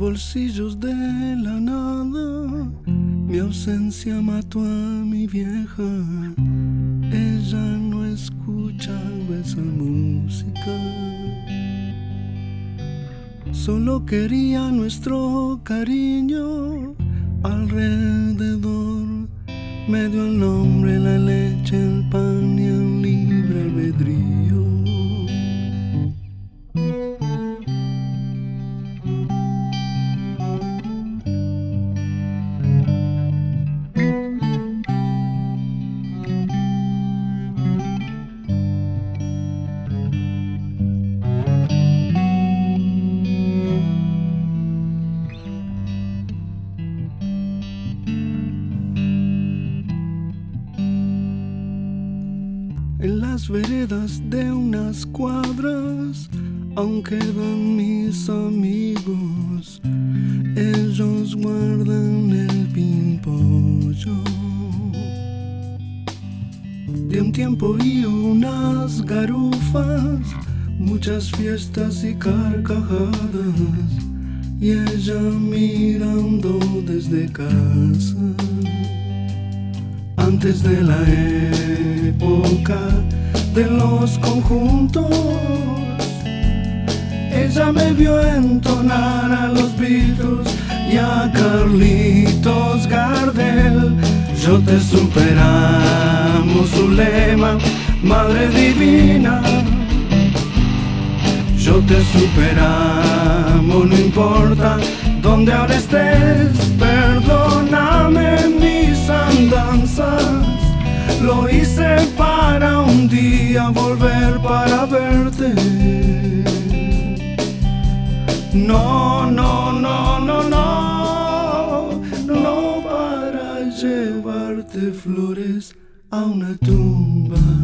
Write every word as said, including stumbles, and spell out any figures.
bolsillos de la nada. Mi ausencia mató a mi vieja. Ella no escuchaba esa música. Solo quería nuestro cariño. Alrededor me dio el nombre, la leche, el pan y el libre albedrío. En las veredas de unas cuadras aún quedan mis amigos. Ellos guardan el pimpollo de un tiempo y unas garufas, muchas fiestas y carcajadas, y ella mirando desde casa. Antes de la época de los conjuntos, ella me vio entonar a los Beatles y a Carlitos Gardel. Yo te superamos, su lema, Madre Divina. Yo te superamos, no importa dónde ahora estés. Perdóname mis andanzas, lo hice para un día volver para verte. No, no, no, no, no, no para llevarte flores a una tumba.